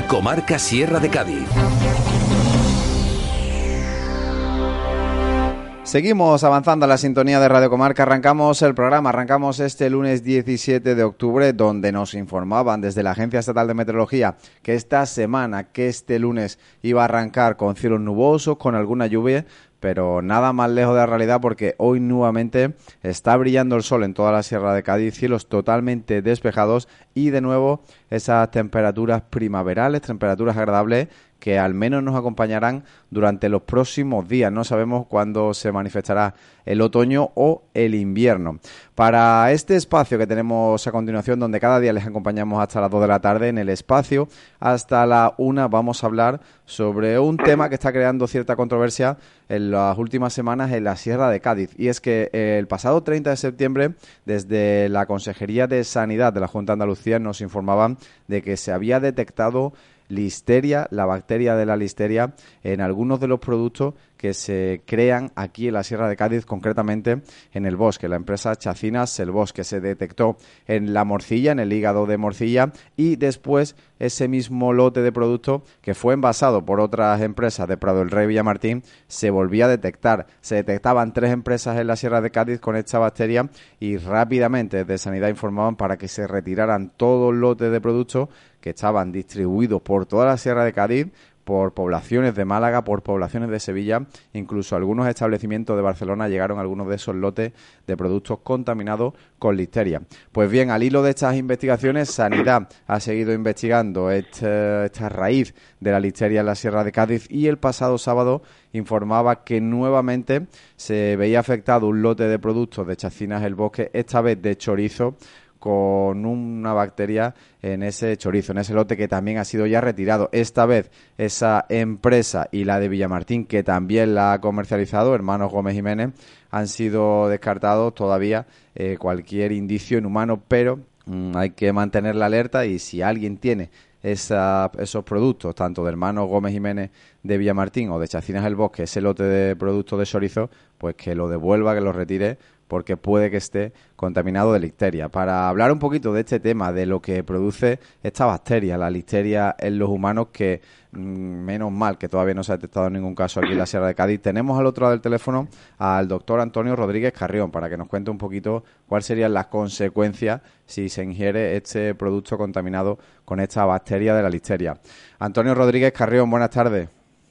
Comarca Sierra de Cádiz. Seguimos avanzando a la sintonía de Radio Comarca. Arrancamos el programa, arrancamos este lunes 17 de octubre, donde nos informaban desde la Agencia Estatal de Meteorología que este lunes iba a arrancar con cielos nubosos, con alguna lluvia, pero nada más lejos de la realidad, porque hoy nuevamente está brillando el sol en toda la Sierra de Cádiz, cielos totalmente despejados y de nuevo esas temperaturas primaverales, temperaturas agradables que al menos nos acompañarán durante los próximos días. No sabemos cuándo se manifestará el otoño o el invierno. Para este espacio que tenemos a continuación, donde cada día les acompañamos hasta las 2 de la tarde, en el espacio hasta la 1 vamos a hablar sobre un tema que está creando cierta controversia en las últimas semanas en la Sierra de Cádiz. Y es que el pasado 30 de septiembre, desde la Consejería de Sanidad de la Junta de Andalucía, nos informaban de que se había detectado listeria, la bacteria de la listeria, en algunos de los productos que se crean aquí en la Sierra de Cádiz, concretamente en el bosque. La empresa Chacinas El Bosque se detectó en la morcilla, en el hígado de morcilla, y después ese mismo lote de productos que fue envasado por otras empresas de Prado del Rey y Villamartín se volvía a detectar. Se detectaban 3 empresas en la Sierra de Cádiz con esta bacteria y rápidamente desde Sanidad informaban para que se retiraran todos los lotes de productos que estaban distribuidos por toda la Sierra de Cádiz, por poblaciones de Málaga, por poblaciones de Sevilla, incluso algunos establecimientos de Barcelona llegaron algunos de esos lotes de productos contaminados con listeria. Pues bien, al hilo de estas investigaciones, Sanidad ha seguido investigando esta raíz de la listeria en la Sierra de Cádiz y el pasado sábado informaba que nuevamente se veía afectado un lote de productos de Chacinas El Bosque, esta vez de chorizo, con una bacteria en ese chorizo, en ese lote que también ha sido ya retirado. Esta vez esa empresa y la de Villamartín, que también la ha comercializado, Hermanos Gómez Jiménez, han sido descartados todavía cualquier indicio en humano, pero hay que mantener la alerta y si alguien tiene esos productos, tanto de Hermanos Gómez Jiménez de Villamartín o de Chacinas El Bosque, ese lote de productos de chorizo, pues que lo devuelva, que lo retire, porque puede que esté contaminado de listeria. Para hablar un poquito de este tema, de lo que produce esta bacteria, la listeria en los humanos, que menos mal que todavía no se ha detectado ningún caso aquí en la Sierra de Cádiz, tenemos al otro lado del teléfono al doctor Antonio Rodríguez Carrión, para que nos cuente un poquito cuáles serían las consecuencias si se ingiere este producto contaminado con esta bacteria de la listeria. Antonio Rodríguez Carrión, buenas tardes.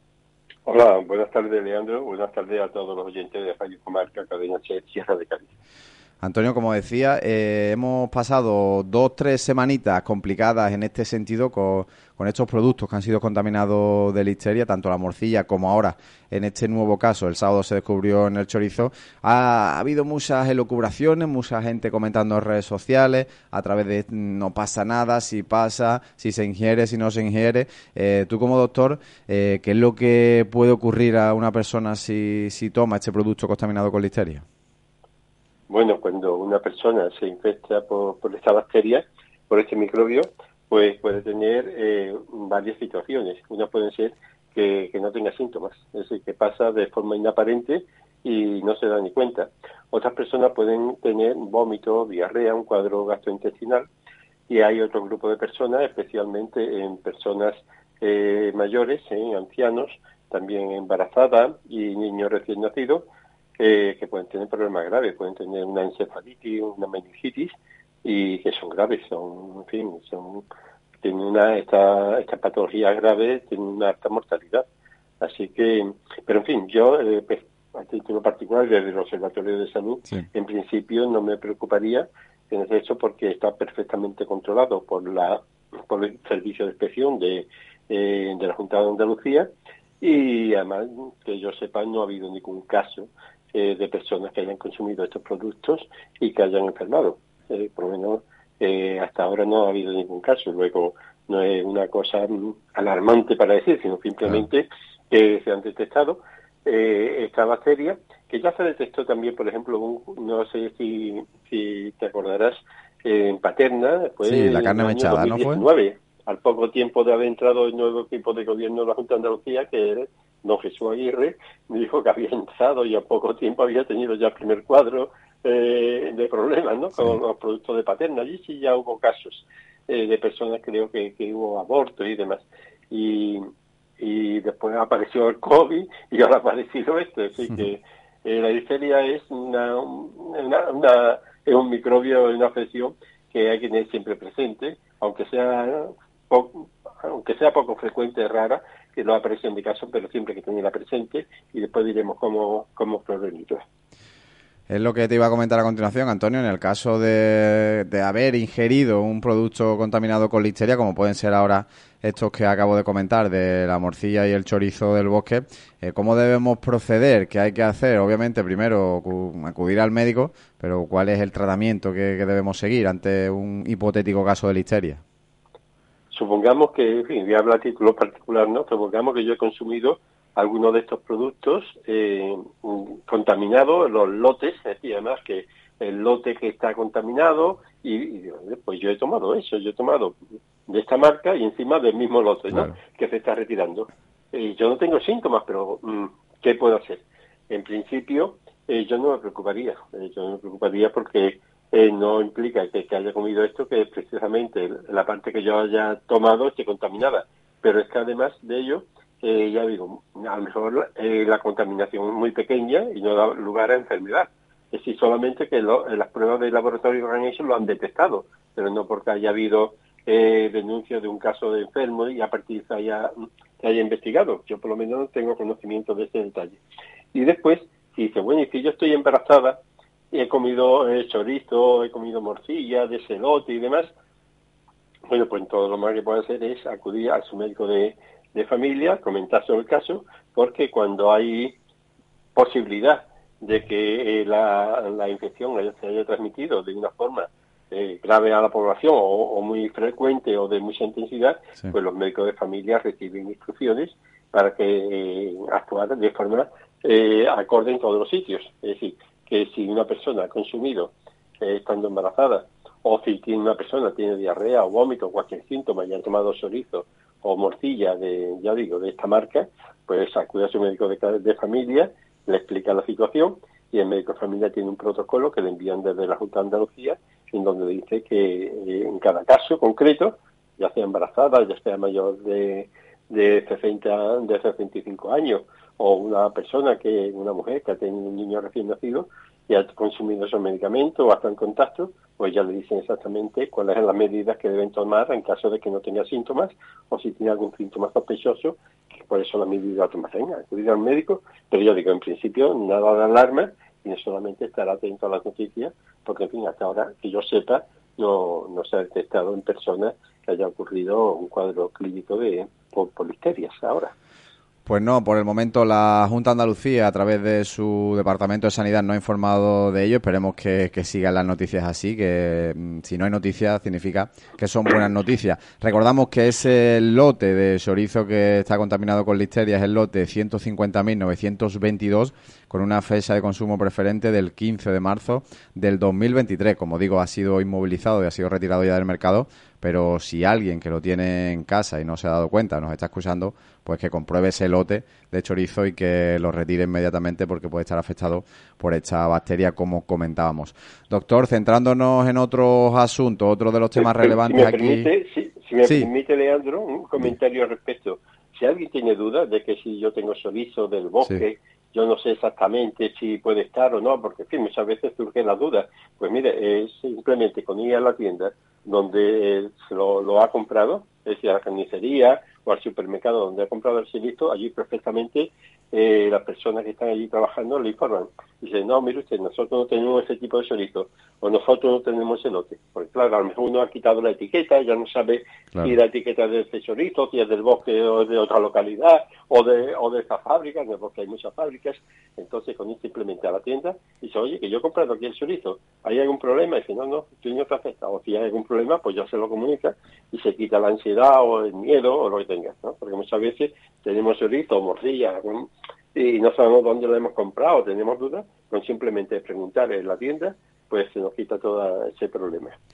Hola, buenas tardes, Leandro. Buenas tardes a todos los oyentes de Radio Comarca, Cadena Sierra de Cádiz. Antonio, como decía, hemos pasado 2-3 semanitas complicadas en este sentido con estos productos que han sido contaminados de listeria, tanto la morcilla como ahora en este nuevo caso. El sábado se descubrió en el chorizo. Ha habido muchas elucubraciones, mucha gente comentando en redes sociales a través de no pasa nada, si pasa, si se ingiere, si no se ingiere. Tú como doctor, ¿qué es lo que puede ocurrir a una persona si toma este producto contaminado con listeria? Bueno, cuando una persona se infecta por esta bacteria, por este microbio, pues puede tener varias situaciones. Una puede ser que no tenga síntomas, es decir, que pasa de forma inaparente y no se da ni cuenta. Otras personas pueden tener vómito, diarrea, un cuadro gastrointestinal, y hay otro grupo de personas, especialmente en personas mayores, ancianos, también embarazadas y niños recién nacidos, que pueden tener problemas graves, pueden tener una encefalitis, una meningitis, y que son graves, tienen estas patologías graves, tienen una alta mortalidad. Así que, pero en fin, yo, a título particular, desde el Observatorio de Salud, sí, en principio no me preocuparía en eso porque está perfectamente controlado por el Servicio de Inspección de la Junta de Andalucía, y además, que yo sepa, no ha habido ningún caso de personas que hayan consumido estos productos y que hayan enfermado. Por lo menos hasta ahora no ha habido ningún caso. Luego, no es una cosa alarmante para decir, sino simplemente que se han detectado esta bacteria, que ya se detectó también, por ejemplo, no sé si te acordarás, en Paterna, fue sí, la carne en el mechada, año 2019, ¿no fue? Al poco tiempo de haber entrado el nuevo equipo de gobierno de la Junta de Andalucía, que era don Jesús Aguirre, me dijo que había entrado y a poco tiempo había tenido ya el primer cuadro de problemas, ¿no? Sí. Con los productos de Paterna. Allí sí ya hubo casos. de personas, creo que hubo abortos y demás. Y después apareció el COVID y ahora ha aparecido esto. Así que la difteria es es un microbio, una afección que hay que tener siempre presente, aunque sea poco frecuente, rara, que no aparece en mi caso, pero siempre hay que tenerla presente y después diremos cómo prevenirla. Es lo que te iba a comentar a continuación, Antonio. En el caso de haber ingerido un producto contaminado con listeria, como pueden ser ahora estos que acabo de comentar, de la morcilla y el chorizo del bosque, ¿cómo debemos proceder? ¿Qué hay que hacer? Obviamente, primero acudir al médico, pero ¿cuál es el tratamiento que debemos seguir ante un hipotético caso de listeria? Supongamos que, en fin, voy a hablar a título particular, ¿no? Supongamos que yo he consumido algunos de estos productos contaminados, los lotes, es decir, además que el lote que está contaminado, y pues yo he tomado eso, yo he tomado de esta marca y encima del mismo lote, ¿no? Claro. Que se está retirando. Yo no tengo síntomas, pero ¿qué puedo hacer? En principio, yo no me preocuparía. Yo no me preocuparía porque no implica que haya comido esto, que precisamente la parte que yo haya tomado esté contaminada. Pero es que además de ello, ya digo, a lo mejor la contaminación es muy pequeña y no da lugar a enfermedad. Es decir, solamente que las pruebas de laboratorio que han hecho lo han detectado, pero no porque haya habido denuncia de un caso de enfermo y a partir de haya investigado. Yo por lo menos no tengo conocimiento de ese detalle. Y después, si dice, bueno, y si yo estoy embarazada y he comido chorizo, he comido morcilla, de celote y demás, bueno, pues todo lo más que puede hacer es acudir a su médico de familia, comentar sobre el caso, porque cuando hay posibilidad de que la infección se haya transmitido de una forma grave a la población o muy frecuente o de mucha intensidad, sí, pues los médicos de familia reciben instrucciones para que actuar de forma acorde en todos los sitios. Es decir, que si una persona ha consumido estando embarazada, o si una persona tiene diarrea o vómito o cualquier síntoma y ha tomado chorizo o morcilla de esta marca, pues acude a su médico de familia, le explica la situación y el médico de familia tiene un protocolo que le envían desde la Junta de Andalucía, en donde dice que en cada caso concreto, ya sea embarazada, ya sea mayor de 65 años, o una mujer que ha tenido un niño recién nacido y ha consumido esos medicamentos o está en contacto, pues ya le dicen exactamente cuáles son las medidas que deben tomar en caso de que no tenga síntomas o si tiene algún síntoma sospechoso, que por eso la medida a tomar, acudir al médico, pero yo digo, en principio, nada de alarma y solamente estar atento a las noticias, porque en fin, hasta ahora, que yo sepa, no se ha detectado en personas que haya ocurrido un cuadro clínico por listerias ahora. Pues no, por el momento la Junta de Andalucía, a través de su Departamento de Sanidad, no ha informado de ello. Esperemos que sigan las noticias así, que si no hay noticias significa que son buenas noticias. Recordamos que ese lote de chorizo que está contaminado con listeria es el lote 150.922, con una fecha de consumo preferente del 15 de marzo del 2023. Como digo, ha sido inmovilizado y ha sido retirado ya del mercado, pero si alguien que lo tiene en casa y no se ha dado cuenta, nos está escuchando, pues que compruebe ese lote de chorizo y que lo retire inmediatamente porque puede estar afectado por esta bacteria, como comentábamos. Doctor, centrándonos en otros asuntos, otro de los temas relevantes aquí... Si me permite, Leandro, un comentario al respecto. Si alguien tiene dudas de que si yo tengo chorizo del bosque, yo no sé exactamente si puede estar o no, porque en fin, muchas veces surgen las dudas. Pues mire, simplemente con ir a la tienda donde lo ha comprado, es decir, a la carnicería o al supermercado donde ha comprado el chorizo, allí perfectamente las personas que están allí trabajando le informan. Dicen, no, mire usted, nosotros no tenemos ese tipo de chorizo, o nosotros no tenemos ese lote. Porque claro, a lo mejor uno ha quitado la etiqueta, ya no sabe si la etiqueta es de ese chorizo, si es del bosque o de otra localidad, o de esa fábrica, no, porque hay muchas fábricas. Entonces, con ir simplemente a la tienda, dice, oye, que yo he comprado aquí el chorizo, ¿hay algún problema? Y dice, no, tú no te afecta. O si hay algún problema, pues ya se lo comunica y se quita la ansiedad o el miedo o lo que tengas, ¿no? Porque muchas veces tenemos chorizo o morcilla y no sabemos dónde lo hemos comprado, tenemos dudas, con simplemente preguntar en la tienda, pues se nos quita todo ese problema.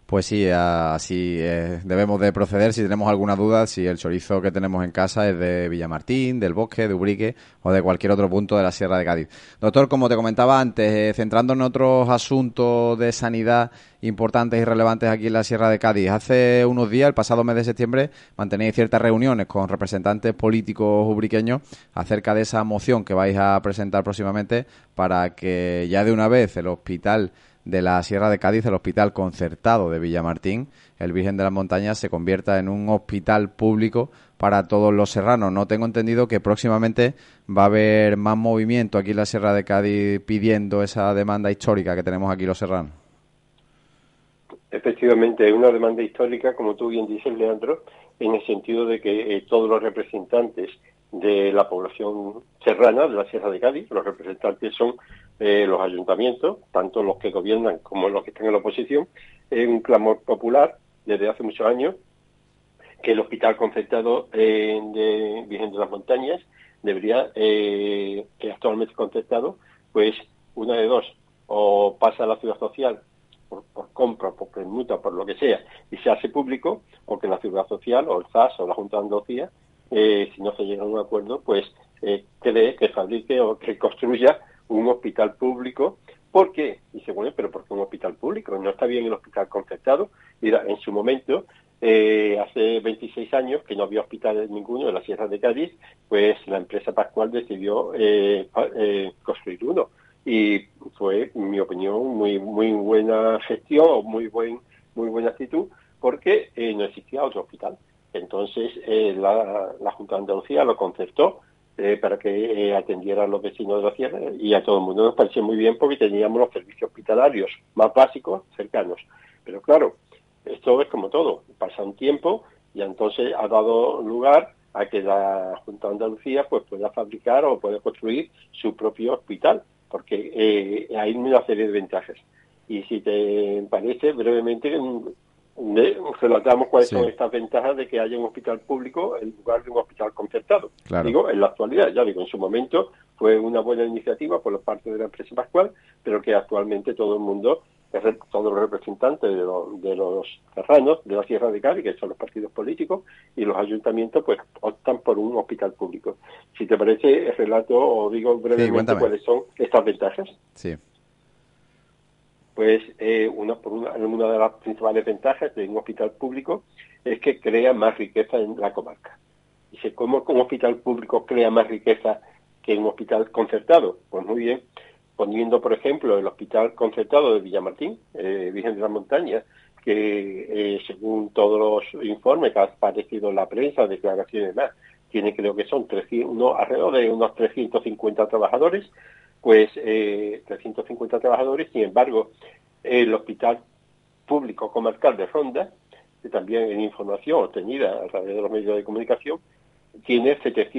Pues sí, así debemos de proceder. Si tenemos alguna duda, si el chorizo que tenemos en casa es de Villamartín, del Bosque, de Ubrique o de cualquier otro punto de la Sierra de Cádiz. Doctor, como te comentaba antes, centrándonos en otros asuntos de sanidad importantes y relevantes aquí en la Sierra de Cádiz, hace unos días, el pasado mes de septiembre, mantenéis ciertas reuniones con representantes políticos ubriqueños acerca de esa moción que vais a presentar próximamente para que ya de una vez el hospital de la Sierra de Cádiz, el hospital concertado de Villamartín, el Virgen de las Montañas, se convierta en un hospital público para todos los serranos. No tengo entendido que próximamente va a haber más movimiento aquí en la Sierra de Cádiz pidiendo esa demanda histórica que tenemos aquí los serranos. Efectivamente, es una demanda histórica, como tú bien dices, Leandro, en el sentido de que todos los representantes de la población serrana de la Sierra de Cádiz, los representantes son los ayuntamientos, tanto los que gobiernan como los que están en la oposición, es un clamor popular desde hace muchos años que el hospital concertado de Virgen de las Montañas debería, que actualmente es concertado, pues una de dos, o pasa a la ciudad social por compra, por permuta, por lo que sea, y se hace público, o que la ciudad social, o el ZAS, o la Junta de Andalucía, si no se llega a un acuerdo, pues cree que fabrique o que construya un hospital público. ¿Por qué? Dice, bueno, pero ¿por qué un hospital público? No está bien el hospital concertado. Mira, en su momento, hace 26 años, que no había hospitales ninguno en la Sierra de Cádiz, pues la empresa Pascual decidió construir uno. Y fue, en mi opinión, muy buena gestión, muy buena actitud, porque no existía otro hospital. Entonces, la Junta de Andalucía lo concertó para que atendiera a los vecinos de la sierra, y a todo el mundo nos pareció muy bien porque teníamos los servicios hospitalarios más básicos cercanos. Pero claro, esto es como todo, pasa un tiempo y entonces ha dado lugar a que la Junta de Andalucía pues pueda fabricar o pueda construir su propio hospital, porque hay una serie de ventajas. Y si te parece, brevemente relatamos cuáles son estas ventajas de que haya un hospital público en lugar de un hospital concertado. Claro. Digo, en la actualidad, ya digo, en su momento fue una buena iniciativa por parte de la empresa Pascual, pero que actualmente todo el mundo, todos los representantes de los serranos de la Sierra de Cádiz, que son los partidos políticos, y los ayuntamientos, pues optan por un hospital público. Si te parece, relato o digo brevemente cuáles son estas ventajas. Sí. Pues una de las principales ventajas de un hospital público es que crea más riqueza en la comarca. Dice, ¿cómo un hospital público crea más riqueza que un hospital concertado? Pues muy bien, poniendo, por ejemplo, el hospital concertado de Villamartín, Virgen de las Montañas, que según todos los informes que ha aparecido en la prensa, declaraciones y demás, tiene, creo que son alrededor de unos 350 trabajadores, pues 350 trabajadores. Sin embargo, el Hospital Público Comarcal de Ronda, que también en información obtenida a través de los medios de comunicación, tiene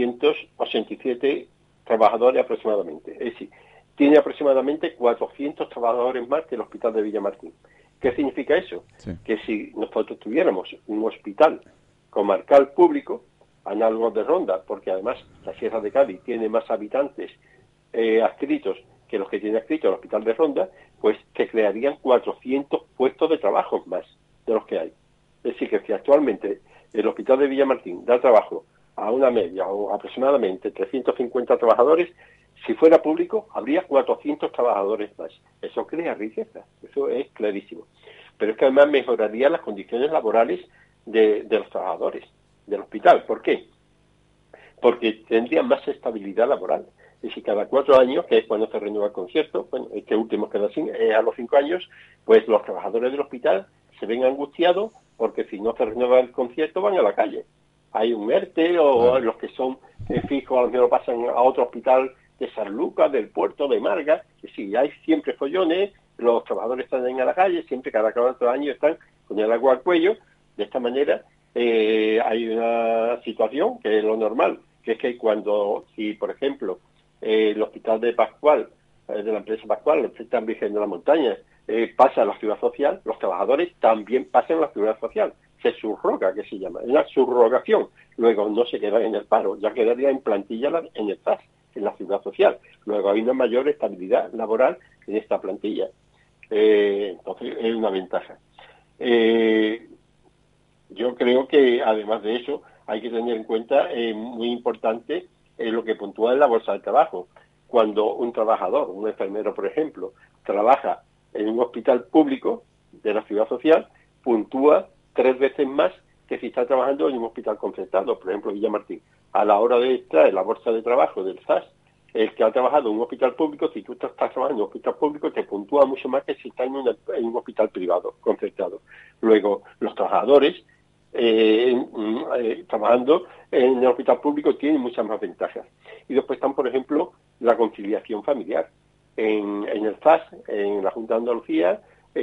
787 trabajadores aproximadamente. Es decir, tiene aproximadamente 400 trabajadores más que el Hospital de Villamartín. ¿Qué significa eso? Sí. Que si nosotros tuviéramos un hospital comarcal público, análogo de Ronda, porque además la Sierra de Cádiz tiene más habitantes adscritos que los que tiene adscrito el Hospital de Ronda, pues se crearían 400 puestos de trabajo más de los que hay. Es decir, que si actualmente el Hospital de Villamartín da trabajo a una media o aproximadamente 350 trabajadores, si fuera público habría 400 trabajadores más. Eso crea riqueza, eso es clarísimo. Pero es que además mejoraría las condiciones laborales de los trabajadores del hospital. ¿Por qué? Porque tendrían más estabilidad laboral. Es decir, cada 4 años, que es cuando se renueva el concierto, bueno, este último queda a los 5 años, pues los trabajadores del hospital se ven angustiados porque si no se renueva el concierto van a la calle. Hay un ERTE o los que son fijos a lo mejor pasan a otro hospital de San Lucas, del puerto de Marga, que sí, hay siempre follones, los trabajadores están a la calle, siempre cada 4 años están con el agua al cuello. De esta manera hay una situación que es lo normal, que es que si por ejemplo el hospital de Pascual, de la empresa Pascual, el hospital Virgen de la Montaña, pasa a la ciudad social, los trabajadores también pasan a la ciudad social. Se subroga, que se llama, es una subrogación. Luego no se queda en el paro, ya quedaría en plantilla en el TAS, en la ciudad social. Luego hay una mayor estabilidad laboral en esta plantilla. Entonces es una ventaja. Yo creo que, además de eso, hay que tener en cuenta, muy importante, lo que puntúa en la bolsa de trabajo. Cuando un trabajador, un enfermero, por ejemplo, trabaja en un hospital público de la Seguridad Social, puntúa 3 veces más que si está trabajando en un hospital concertado, por ejemplo, Villamartín. A la hora de extraer la bolsa de trabajo del SAS, el que ha trabajado en un hospital público, si tú estás trabajando en un hospital público, te puntúa mucho más que si estás en un hospital privado, concertado. Luego, los trabajadores trabajando en el hospital público tienen muchas más ventajas. Y después están, por ejemplo, la conciliación familiar. En el SAS, en la Junta de Andalucía,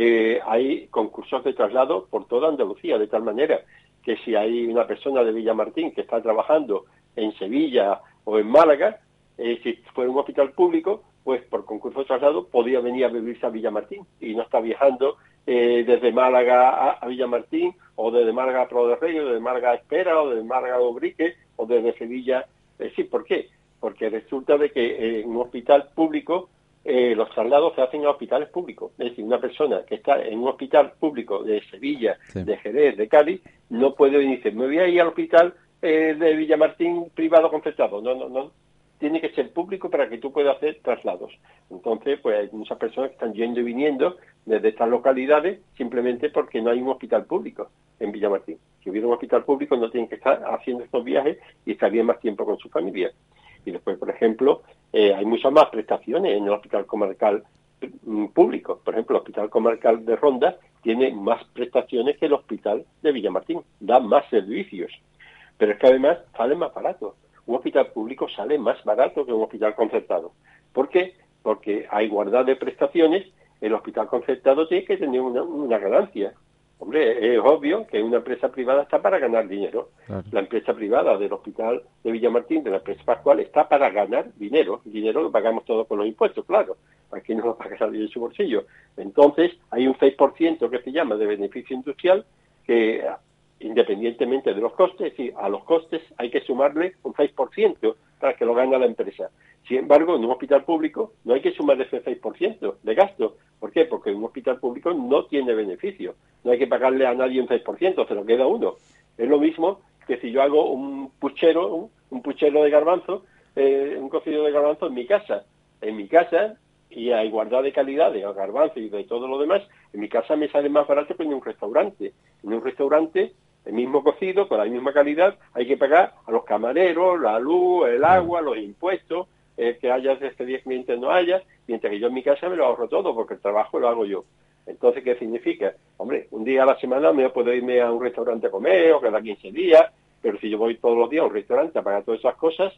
hay concursos de traslado por toda Andalucía, de tal manera que si hay una persona de Villamartín que está trabajando en Sevilla o en Málaga, si fuera un hospital público, pues por concurso de traslado podía venir a vivirse a Villamartín y no está viajando desde Málaga a Villamartín, o desde Málaga a Prado de Rey, o desde Málaga a Espera, o desde Málaga a Ubrique, o desde Sevilla. Sí, ¿por qué? Porque resulta de que en un hospital público los traslados se hacen a hospitales públicos. Es decir, una persona que está en un hospital público de Sevilla, sí, de Jerez, de Cádiz, no puede venir y decir, me voy a ir al hospital de Villamartín privado concertado. No. Tiene que ser público para que tú puedas hacer traslados. Entonces, pues hay muchas personas que están yendo y viniendo desde estas localidades simplemente porque no hay un hospital público en Villamartín. Si hubiera un hospital público no tienen que estar haciendo estos viajes y estarían más tiempo con su familia. Y después, por ejemplo, hay muchas más prestaciones en el hospital comarcal público. Por ejemplo, el hospital comarcal de Ronda tiene más prestaciones que el hospital de Villamartín. Da más servicios. Pero es que además salen más baratos. Un hospital público sale más barato que un hospital concertado. ¿Por qué? Porque a igualdad de prestaciones, el hospital concertado tiene que tener una ganancia. Hombre, es obvio que una empresa privada está para ganar dinero. Claro. La empresa privada del hospital de Villamartín, de la empresa Pascual, está para ganar dinero. El dinero lo pagamos todos con los impuestos, claro. Aquí no lo paga salir de su bolsillo. Entonces, hay un 6% que se llama de beneficio industrial que, independientemente de los costes, es decir, a los costes hay que sumarle un 6% para que lo gane la empresa. Sin embargo, en un hospital público no hay que sumar ese 6% de gasto. ¿Por qué? Porque un hospital público no tiene beneficio. No hay que pagarle a nadie un 6%, se lo queda uno. Es lo mismo que si yo hago un puchero de garbanzo, un cocido de garbanzo en mi casa. En mi casa, y a igualdad de calidad de garbanzo y de todo lo demás, en mi casa me sale más barato que en un restaurante. En un restaurante, el mismo cocido, con la misma calidad, hay que pagar a los camareros, la luz, el agua, los impuestos, que haya desde 10 clientes no haya, mientras que yo en mi casa me lo ahorro todo, porque el trabajo lo hago yo. Entonces, ¿qué significa? Hombre, un día a la semana me puedo irme a un restaurante a comer, o cada 15 días, pero si yo voy todos los días a un restaurante a pagar todas esas cosas,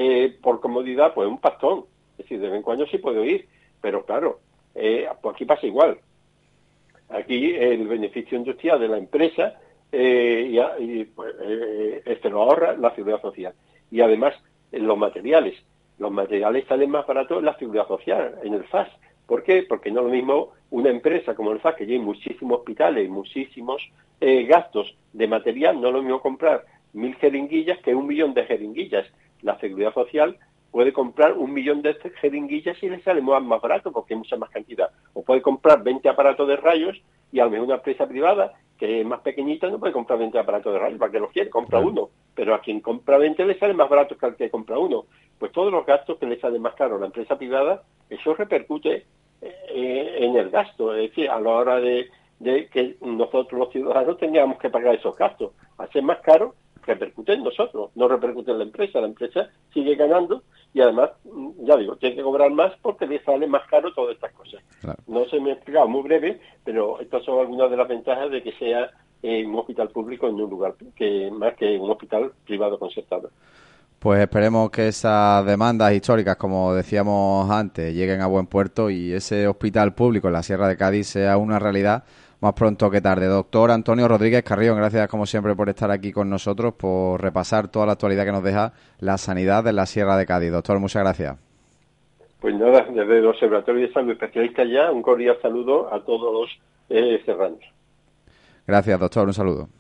por comodidad, pues un pastón. Es decir, de vez en cuando sí puedo ir, pero claro, pues aquí pasa igual. Aquí el beneficio industrial de la empresa pues, lo ahorra la Seguridad Social. Y además, los materiales salen más baratos en la Seguridad Social, en el SAS. ¿Por qué? Porque no es lo mismo una empresa como el SAS, que tiene muchísimos hospitales, muchísimos gastos de material, no es lo mismo comprar 1.000 jeringuillas que 1.000.000 de jeringuillas. La Seguridad Social puede comprar 1.000.000 de jeringuillas y le sale más barato porque hay mucha más cantidad. O puede comprar 20 aparatos de rayos y a lo mejor una empresa privada que es más pequeñita no puede comprar 20 aparatos de rayos, ¿para qué los quiere? Compra uno. Pero a quien compra 20 le sale más barato que al que compra uno. Pues todos los gastos que le salen más caros a la empresa privada, eso repercute en el gasto. Es decir, a la hora de que nosotros los ciudadanos tengamos que pagar esos gastos. Al ser más caro, repercute en nosotros, no repercute en la empresa sigue ganando y además, ya digo, tiene que cobrar más porque le sale más caro todas estas cosas. Claro. No se me ha explicado, muy breve, pero estas son algunas de las ventajas de que sea un hospital público en un lugar más que un hospital privado concertado. Pues esperemos que esas demandas históricas, como decíamos antes, lleguen a buen puerto y ese hospital público en la Sierra de Cádiz sea una realidad más pronto que tarde. Doctor Antonio Rodríguez Carrión, gracias como siempre por estar aquí con nosotros, por repasar toda la actualidad que nos deja la sanidad de la Sierra de Cádiz. Doctor, muchas gracias. Pues nada, desde el Observatorio de Salud Especialista ya, un cordial saludo a todos los serranos. Gracias, doctor, un saludo.